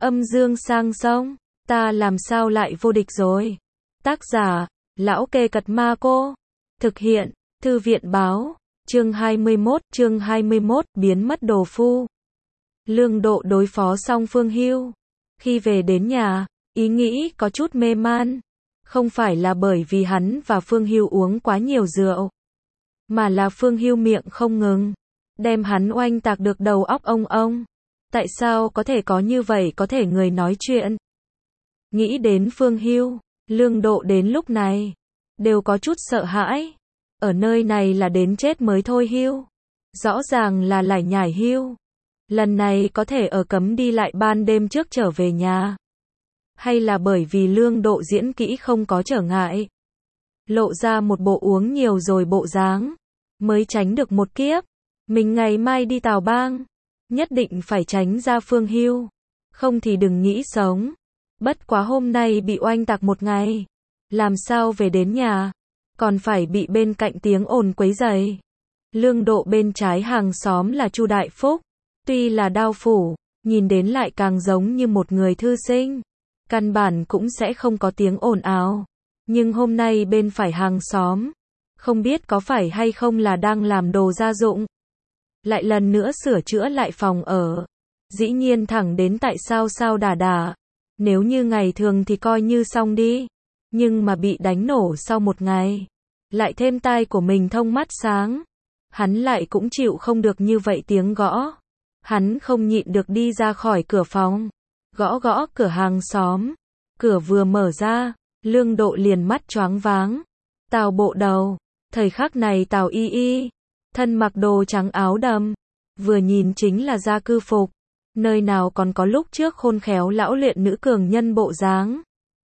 Âm dương sang sông, ta làm sao lại vô địch rồi. Tác giả, Lão Kê Cật Ma Cô. Thực hiện, Thư viện báo, chương 21, biến mất đồ phu. Lương Độ đối phó xong Phương Hưu. Khi về đến nhà, ý nghĩ có chút mê man. Không phải là bởi vì hắn và Phương Hưu uống quá nhiều rượu, mà là Phương Hưu miệng không ngừng, đem hắn oanh tạc được đầu óc ông. Tại sao có thể có như vậy có thể người nói chuyện? Nghĩ đến Phương Hưu, Lương Độ đến lúc này đều có chút sợ hãi. Ở nơi này là đến chết mới thôi Hưu. Rõ ràng là lải nhải Hưu. Lần này có thể ở cấm đi lại ban đêm trước trở về nhà. Hay là bởi vì Lương Độ diễn kỹ không có trở ngại, lộ ra một bộ uống nhiều rồi bộ dáng, mới tránh được một kiếp. Mình ngày mai đi Tào Bang, nhất định phải tránh ra Phương Hưu, không thì đừng nghĩ sống. Bất quá hôm nay bị oanh tạc một ngày, làm sao về đến nhà, còn phải bị bên cạnh tiếng ồn quấy rầy. Lương Độ bên trái hàng xóm là Chu Đại Phúc, tuy là đao phủ, nhìn đến lại càng giống như một người thư sinh, căn bản cũng sẽ không có tiếng ồn ào. Nhưng hôm nay bên phải hàng xóm, không biết có phải hay không là đang làm đồ gia dụng, lại lần nữa sửa chữa lại phòng ở. Dĩ nhiên thẳng đến tại sao đả. Nếu như ngày thường thì coi như xong đi, nhưng mà bị đánh nổ sau một ngày, lại thêm tai của mình thông mắt sáng, hắn lại cũng chịu không được như vậy tiếng gõ. Hắn không nhịn được đi ra khỏi cửa phòng, gõ cửa hàng xóm. Cửa vừa mở ra, Lương Độ liền mắt choáng váng. Tào Bộ Đầu. Thời khắc này Tào Y Y, thân mặc đồ trắng áo đầm, vừa nhìn chính là gia cư phục, nơi nào còn có lúc trước khôn khéo lão luyện nữ cường nhân bộ dáng.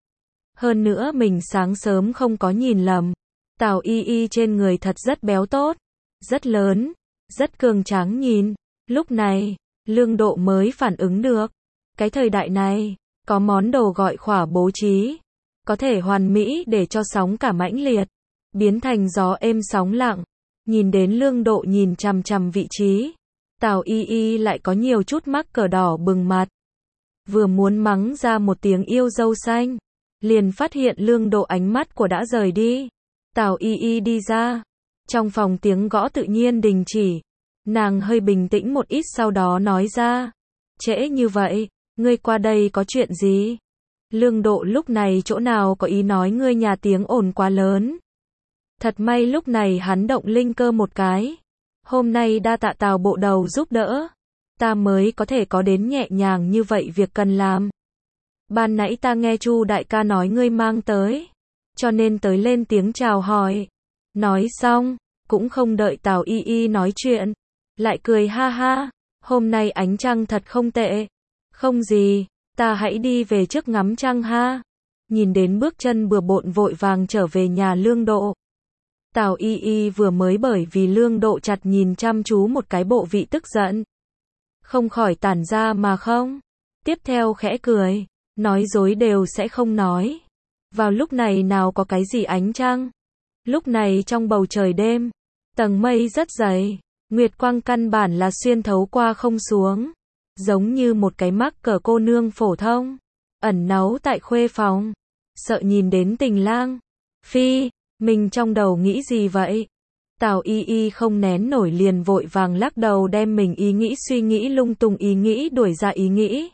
Hơn nữa mình sáng sớm không có nhìn lầm, Tào Y Y trên người thật rất béo tốt, rất lớn, rất cường tráng nhìn. Lúc này, Lương Độ mới phản ứng được, cái thời đại này, có món đồ gọi khỏa bố trí, có thể hoàn mỹ để cho sóng cả mãnh liệt, biến thành gió êm sóng lặng. Nhìn đến Lương Độ nhìn chằm chằm vị trí, Tào Y Y lại có nhiều chút mắc cờ đỏ bừng mặt. Vừa muốn mắng ra một tiếng yêu dâu xanh, liền phát hiện Lương Độ ánh mắt của đã rời đi. Tào Y Y đi ra, trong phòng tiếng gõ tự nhiên đình chỉ. Nàng hơi bình tĩnh một ít sau đó nói ra, trễ như vậy, ngươi qua đây có chuyện gì? Lương Độ lúc này chỗ nào có ý nói ngươi nhà tiếng ồn quá lớn. Thật may lúc này hắn động linh cơ một cái. Hôm nay đa tạ Tào Bộ Đầu giúp đỡ, ta mới có thể có đến nhẹ nhàng như vậy việc cần làm. Ban nãy ta nghe Chu đại ca nói ngươi mang tới, cho nên tới lên tiếng chào hỏi. Nói xong, cũng không đợi Tào Y Y nói chuyện, lại cười ha ha, hôm nay ánh trăng thật không tệ. Không gì, ta hãy đi về trước ngắm trăng ha. Nhìn đến bước chân bừa bộn vội vàng trở về nhà Lương Độ, Tào Y Y vừa mới bởi vì Lương Độ chặt nhìn chăm chú một cái bộ vị tức giận, không khỏi tản ra mà không. Tiếp theo khẽ cười, nói dối đều sẽ không nói. Vào lúc này nào có cái gì ánh trăng. Lúc này trong bầu trời đêm, tầng mây rất dày, nguyệt quang căn bản là xuyên thấu qua không xuống, giống như một cái mắc cờ cô nương phổ thông, ẩn náu tại khuê phòng, sợ nhìn đến tình lang. Phi, mình trong đầu nghĩ gì vậy? Tào Y Y không nén nổi liền vội vàng lắc đầu đem mình ý nghĩ suy nghĩ lung tung ý nghĩ đuổi ra ý nghĩ.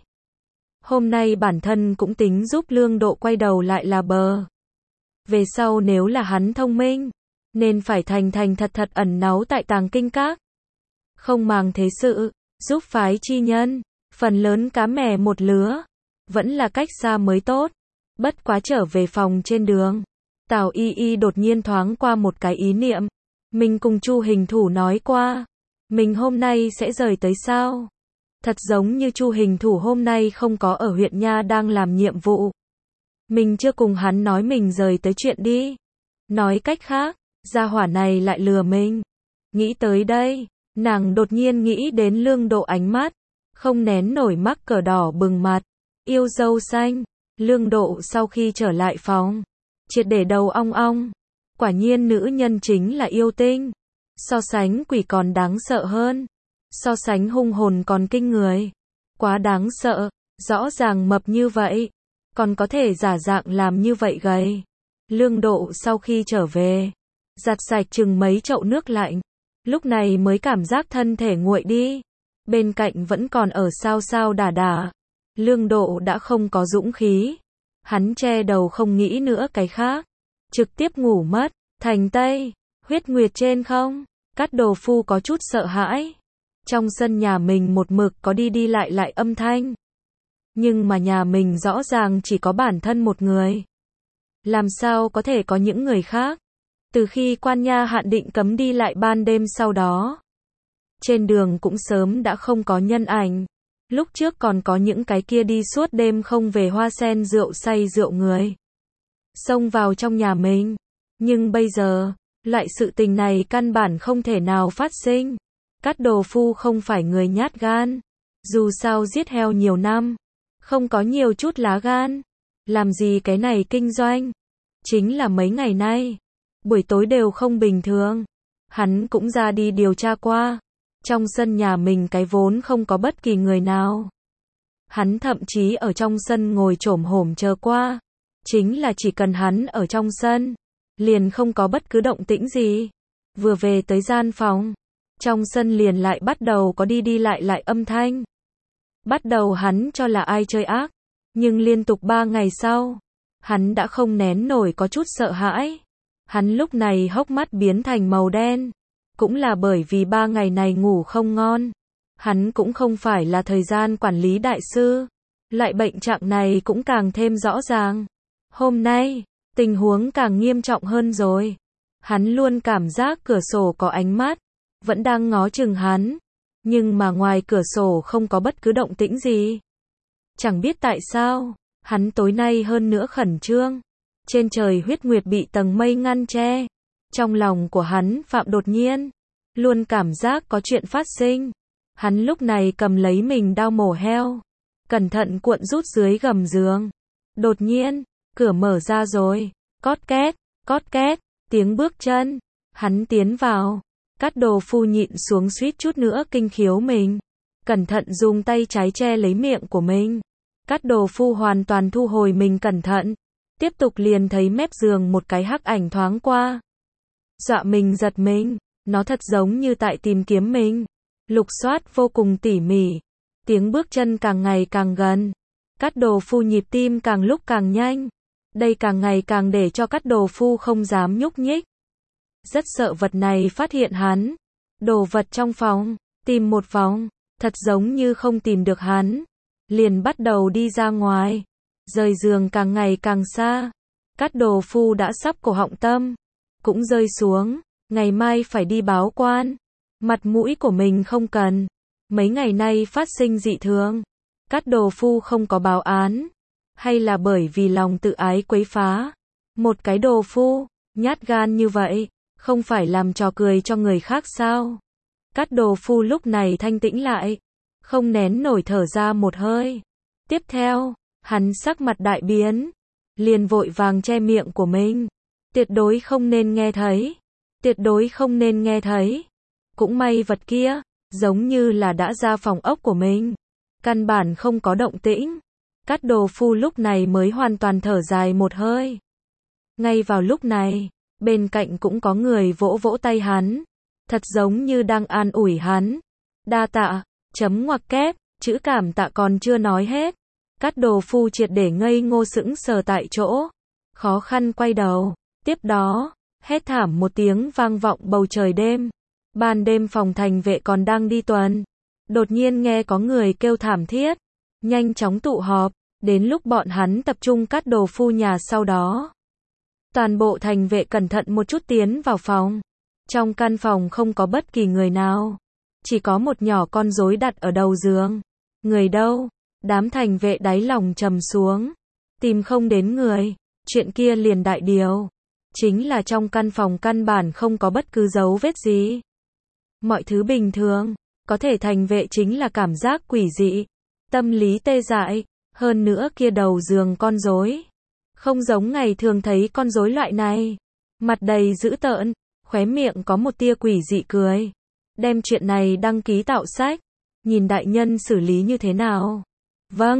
Hôm nay bản thân cũng tính giúp Lương Độ quay đầu lại là bờ. Về sau nếu là hắn thông minh, nên phải thành thật ẩn náu tại Tàng Kinh Các. Không màng thế sự, giúp phái chi nhân, phần lớn cá mè một lứa, vẫn là cách xa mới tốt. Bất quá trở về phòng trên đường, Tào Y Y đột nhiên thoáng qua một cái ý niệm. Mình cùng Chu Hình Thủ nói qua, mình hôm nay sẽ rời tới sao? Thật giống như Chu Hình Thủ hôm nay không có ở huyện nha đang làm nhiệm vụ. Mình chưa cùng hắn nói mình rời tới chuyện đi. Nói cách khác, gia hỏa này lại lừa mình. Nghĩ tới đây, nàng đột nhiên nghĩ đến Lương Độ ánh mắt, không nén nổi mắc cờ đỏ bừng mặt. Yêu dâu xanh, Lương Độ sau khi trở lại phòng, triệt để đầu ong ong. Quả nhiên nữ nhân chính là yêu tinh. So sánh quỷ còn đáng sợ hơn. So sánh hung hồn còn kinh người. Quá đáng sợ. Rõ ràng mập như vậy, còn có thể giả dạng làm như vậy gầy. Lương Độ sau khi trở về, giặt sạch chừng mấy chậu nước lạnh, lúc này mới cảm giác thân thể nguội đi. Bên cạnh vẫn còn ở sao sao đả đả. Lương Độ đã không có dũng khí. Hắn che đầu không nghĩ nữa cái khác. Trực tiếp ngủ mất. Thành Tây, huyết nguyệt trên không? Cát Đồ Phu có chút sợ hãi. Trong sân nhà mình một mực có đi đi lại lại âm thanh. Nhưng mà nhà mình rõ ràng chỉ có bản thân một người. Làm sao có thể có những người khác? Từ khi quan nha hạn định cấm đi lại ban đêm sau đó, trên đường cũng sớm đã không có nhân ảnh. Lúc trước còn có những cái kia đi suốt đêm không về hoa sen rượu say rượu người xông vào trong nhà mình. Nhưng bây giờ, loại sự tình này căn bản không thể nào phát sinh. Cát Đồ Phu không phải người nhát gan. Dù sao giết heo nhiều năm, không có nhiều chút lá gan. Làm gì cái này kinh doanh? Chính là mấy ngày nay, buổi tối đều không bình thường. Hắn cũng ra đi điều tra qua. Trong sân nhà mình cái vốn không có bất kỳ người nào. Hắn thậm chí ở trong sân ngồi chổm hổm chờ qua. Chính là chỉ cần hắn ở trong sân, liền không có bất cứ động tĩnh gì. Vừa về tới gian phòng, trong sân liền lại bắt đầu có đi đi lại lại âm thanh. Bắt đầu hắn cho là ai chơi ác, nhưng liên tục 3 ngày sau, hắn đã không nén nổi có chút sợ hãi. Hắn lúc này hốc mắt biến thành màu đen. Cũng là bởi vì 3 ngày này ngủ không ngon. Hắn cũng không phải là thời gian quản lý đại sư. Lại bệnh trạng này cũng càng thêm rõ ràng. Hôm nay, tình huống càng nghiêm trọng hơn rồi. Hắn luôn cảm giác cửa sổ có ánh mắt, vẫn đang ngó chừng hắn. Nhưng mà ngoài cửa sổ không có bất cứ động tĩnh gì. Chẳng biết tại sao, hắn tối nay hơn nữa khẩn trương. Trên trời huyết nguyệt bị tầng mây ngăn che. Trong lòng của hắn phạm đột nhiên, luôn cảm giác có chuyện phát sinh. Hắn lúc này cầm lấy mình đao mổ heo, cẩn thận cuộn rút dưới gầm giường. Đột nhiên, cửa mở ra rồi, cót két, tiếng bước chân. Hắn tiến vào, Cát Đồ Phu nhịn xuống suýt chút nữa kinh khiếu mình. Cẩn thận dùng tay trái che lấy miệng của mình. Cát Đồ Phu hoàn toàn thu hồi mình cẩn thận. Tiếp tục liền thấy mép giường một cái hắc ảnh thoáng qua. Dọa mình giật mình, nó thật giống như tại tìm kiếm mình. Lục soát vô cùng tỉ mỉ. Tiếng bước chân càng ngày càng gần. Cát Đồ Phu nhịp tim càng lúc càng nhanh. Đây càng ngày càng để cho Cát Đồ Phu không dám nhúc nhích. Rất sợ vật này phát hiện hắn. Đồ vật trong phòng, tìm một vòng, thật giống như không tìm được hắn. Liền bắt đầu đi ra ngoài. Rời giường càng ngày càng xa. Cát Đồ Phu đã sắp cổ họng tâm cũng rơi xuống. Ngày mai phải đi báo quan. Mặt mũi của mình không cần. Mấy ngày nay phát sinh dị thường. Cát Đồ Phu không có báo án. Hay là bởi vì lòng tự ái quấy phá. Một cái đồ phu, nhát gan như vậy, không phải làm trò cười cho người khác sao? Cát Đồ Phu lúc này thanh tĩnh lại. Không nén nổi thở ra một hơi. Tiếp theo, hắn sắc mặt đại biến. Liền vội vàng che miệng của mình. Tuyệt đối không nên nghe thấy. Tuyệt đối không nên nghe thấy. Cũng may vật kia, giống như là đã ra phòng ốc của mình. Căn bản không có động tĩnh. Cát Đồ Phu lúc này mới hoàn toàn thở dài một hơi. Ngay vào lúc này, bên cạnh cũng có người vỗ vỗ tay hắn. Thật giống như đang an ủi hắn. Đa tạ, chấm ngoặc kép, chữ cảm tạ còn chưa nói hết. Cát Đồ Phu triệt để ngây ngô sững sờ tại chỗ. Khó khăn quay đầu. Tiếp đó, hét thảm một tiếng vang vọng bầu trời đêm. Ban đêm phòng thành vệ còn đang đi tuần. Đột nhiên nghe có người kêu thảm thiết. Nhanh chóng tụ họp. Đến lúc bọn hắn tập trung Cát Đồ Phu nhà sau đó. Toàn bộ thành vệ cẩn thận một chút tiến vào phòng. Trong căn phòng không có bất kỳ người nào. Chỉ có một nhỏ con rối đặt ở đầu giường. Người đâu? Đám thành vệ đáy lòng trầm xuống. Tìm không đến người. Chuyện kia liền đại điều. Chính là trong căn phòng căn bản không có bất cứ dấu vết gì. Mọi thứ bình thường. Có thể thành vệ chính là cảm giác quỷ dị. Tâm lý tê dại. Hơn nữa kia đầu giường con rối. Không giống ngày thường thấy con rối loại này. Mặt đầy dữ tợn. Khóe miệng có một tia quỷ dị cười. Đem chuyện này đăng ký tạo sách. Nhìn đại nhân xử lý như thế nào? Vâng,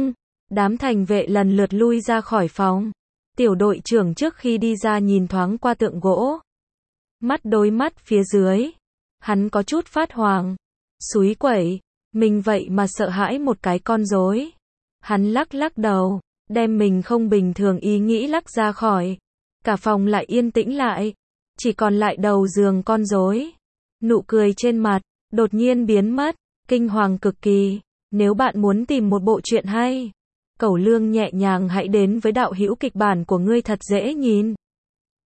Đám thành vệ lần lượt lui ra khỏi phòng. Tiểu đội trưởng trước khi đi ra nhìn thoáng qua tượng gỗ. Mắt đối mắt phía dưới. Hắn có chút phát hoảng. Súi quẩy, mình vậy mà sợ hãi một cái con rối. Hắn lắc lắc đầu, đem mình không bình thường ý nghĩ lắc ra khỏi. Cả phòng lại yên tĩnh lại. Chỉ còn lại đầu giường con rối. Nụ cười trên mặt, đột nhiên biến mất, kinh hoàng cực kỳ. Nếu bạn muốn tìm một bộ truyện hay, Cẩu Lương nhẹ nhàng hãy đến với đạo hữu kịch bản của ngươi thật dễ nhìn.